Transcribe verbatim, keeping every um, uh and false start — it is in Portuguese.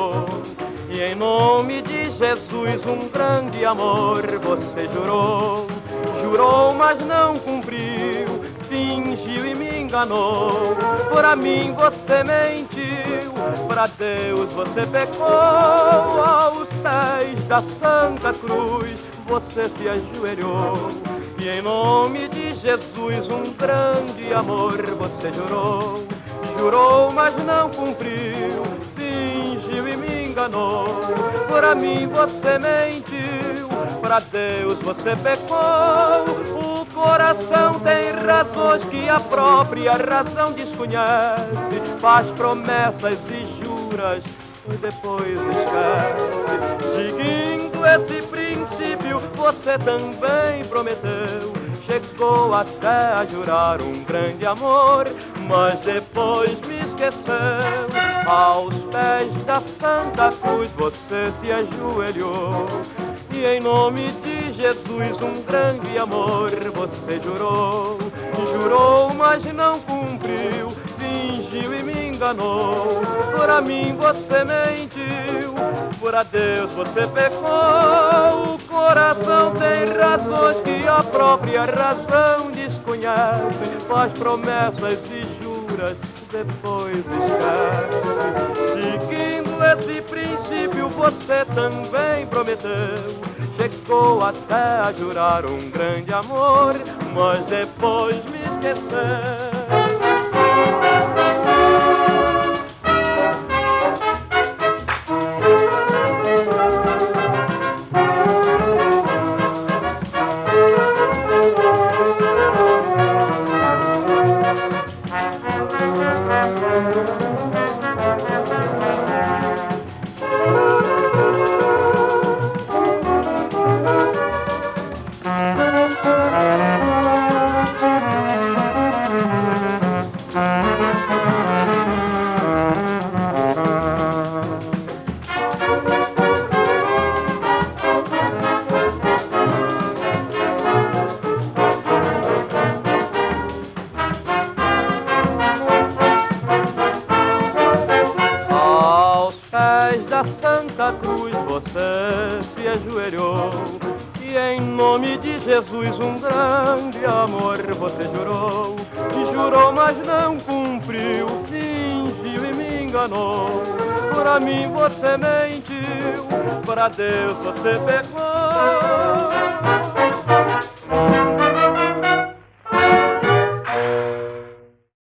ajoelhou. E em nome de Jesus um grande amor você jurou. Jurou, mas não cumpriu, fingiu e me enganou. Pra mim você mentiu, pra Deus você pecou. Aos pés da Santa Cruz você se ajoelhou. E em nome de Jesus um grande amor você jurou. Jurou, mas não cumpriu, fingiu e me enganou. Pra mim você mentiu, pra Deus você pecou. O coração tem razões que a própria razão desconhece. Faz promessas e juras, depois esquece. Seguindo esse princípio você também prometeu. Chegou até a jurar um grande amor, mas depois me esqueceu. Aos pés da Santa Cruz você se ajoelhou. E em nome de Jesus um grande amor você jurou. Jurou, mas não cumpriu, fingiu e me enganou. Pra mim você mentiu, pra Deus você pecou. O coração tem razões que a própria razão desconhece. Faz promessas e juras, depois esquece. Seguindo esse princípio você também prometeu. Chegou até a jurar um grande amor, mas depois me esqueceu. Da Santa Cruz você se ajoelhou. E em nome de Jesus um grande amor você jurou. E jurou, mas não cumpriu, fingiu e me enganou. Pra mim você mentiu, pra Deus você pecou.